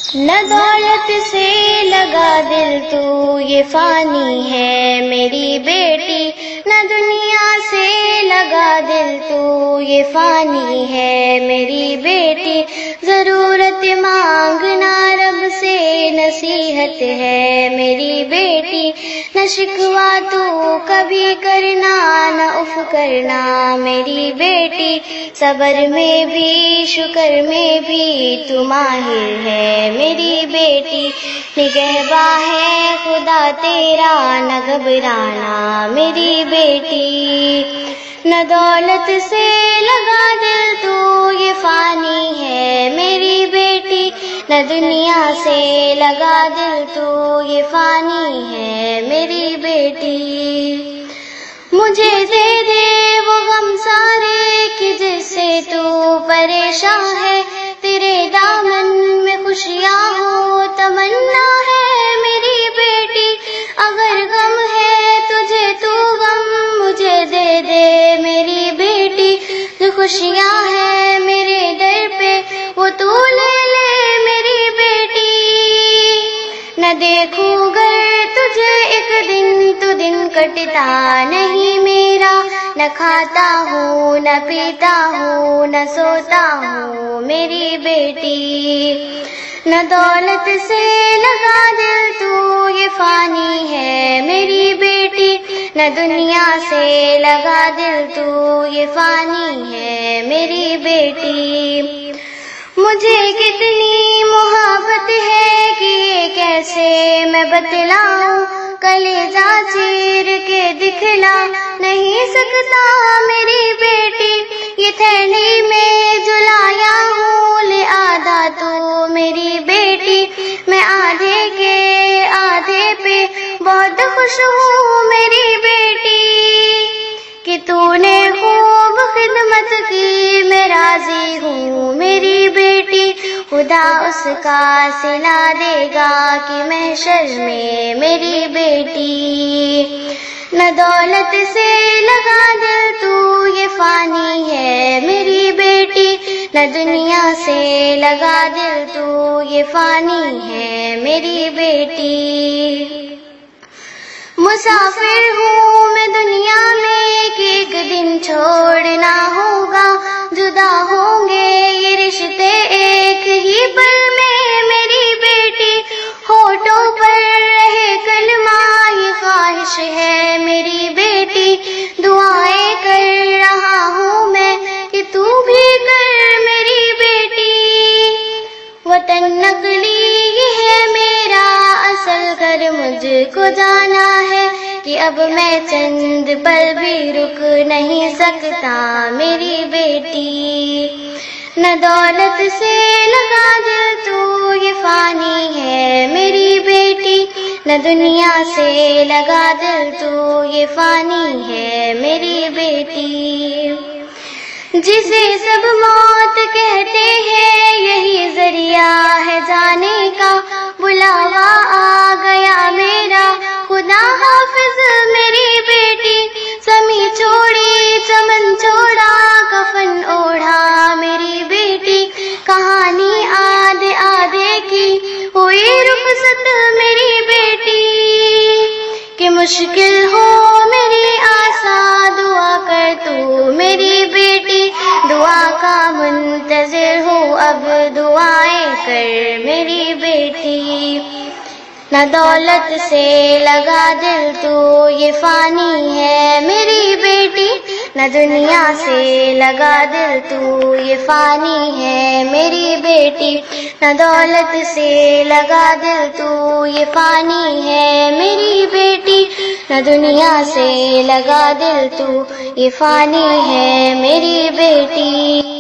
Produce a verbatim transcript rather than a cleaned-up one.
نہ دولت سے لگا دل تو یہ فانی ہے میری بیٹی، نہ دنیا سے لگا دل تو یہ فانی ہے میری بیٹی، ضرورت مانگنا رب سے نصیحت ہے میری بیٹی، نہ شکوہ تو کبھی کرنا نہ اف کرنا میری بیٹی، صبر میں بھی شکر میں بھی تو ماہر ہے میری بیٹی، نگہباں ہے خدا تیرا نہ گھبرانا میری بیٹی، نہ دولت سے لگا دل تو یہ فانی ہے میری بیٹی، نہ دنیا سے لگا دل تو یہ فانی ہے میری بیٹی، مجھے دے دے وہ غم سارے کہ جس سے تو پریشان ہے، تیرے دامن میں خوشیاں ہو تمنا ہے میری بیٹی، اگر غم ہے تجھے تو غم مجھے دے دے میری بیٹی، جو خوشیاں ہیں میرے در پہ وہ تو لے لے میری بیٹی، نہ دیکھوں گر تجھے ایک دن تو دن کٹتا نہیں میرا، نہ کھاتا ہوں نہ پیتا ہوں نہ سوتا ہوں میری بیٹی، نہ دولت سے لگا دل تو یہ فانی ہے میری بیٹی، نہ دنیا سے لگا دل تو یہ فانی ہے میری بیٹی، مجھے کتنی محبت ہے کہ یہ کیسے میں بتلاؤں، کلیجہ چیر کے دکھلا نہیں سکتا میری بیٹی، یہ تھیلی میں جو لایا ہوں لے آدھا تو میری بیٹی، میں آدھے کے آدھے پہ بہت خوش ہوں میری بیٹی، کہ تو نے خوب خدمت کی میں راضی ہوں میری بیٹی، خدا اس کا صلہ دے گا کہ محشر میں میری بیٹی، نہ دولت سے لگا دل تو یہ فانی ہے میری بیٹی، نہ دنیا سے لگا دل تو یہ فانی ہے میری بیٹی، مسافر ہوں میں دنیا میں کہ ایک دن چھوڑنا ہوگا، جدا ہوں گے یہ رشتے ایک ہی پل میں میری بیٹی، ہونٹوں پر رہے کلمہ یہ خواہش ہے میری بیٹی، دعائیں کر رہا ہوں میں کہ تو بھی کر میری بیٹی، وطن نقلی یہ ہے میرا اصل گھر مجھ کو جانا ہے، کہ اب میں چند پل بھی رک نہیں سکتا میری بیٹی، نہ دولت سے لگا دل تو یہ فانی ہے میری بیٹی، نہ دنیا سے لگا دل تو یہ فانی ہے میری بیٹی، جسے سب موت کہتے ہیں یہی ذریعہ ہے جانے کا، بلاوا آ گیا میرا خدا حافظ میری بیٹی، سمی چھوڑی چمن چھوڑا کفن اوڑھا میری بیٹی، کہانی آدھے آدھے کی ہوئی رخصت میری بیٹی، کہ مشکل ہو میری آسا دعا کر تو میری بیٹی، دعا کا منتظر ہو اب دعائیں کر میری بیٹی، نہ دولت سے لگا دل تو یہ فانی ہے میری بیٹی، نہ دنیا سے لگا دل تو یہ فانی ہے میری بیٹی، نہ دولت سے لگا دل تو یہ فانی ہے میری بیٹی، نہ دنیا سے لگا دل تو یہ فانی ہے میری بیٹی۔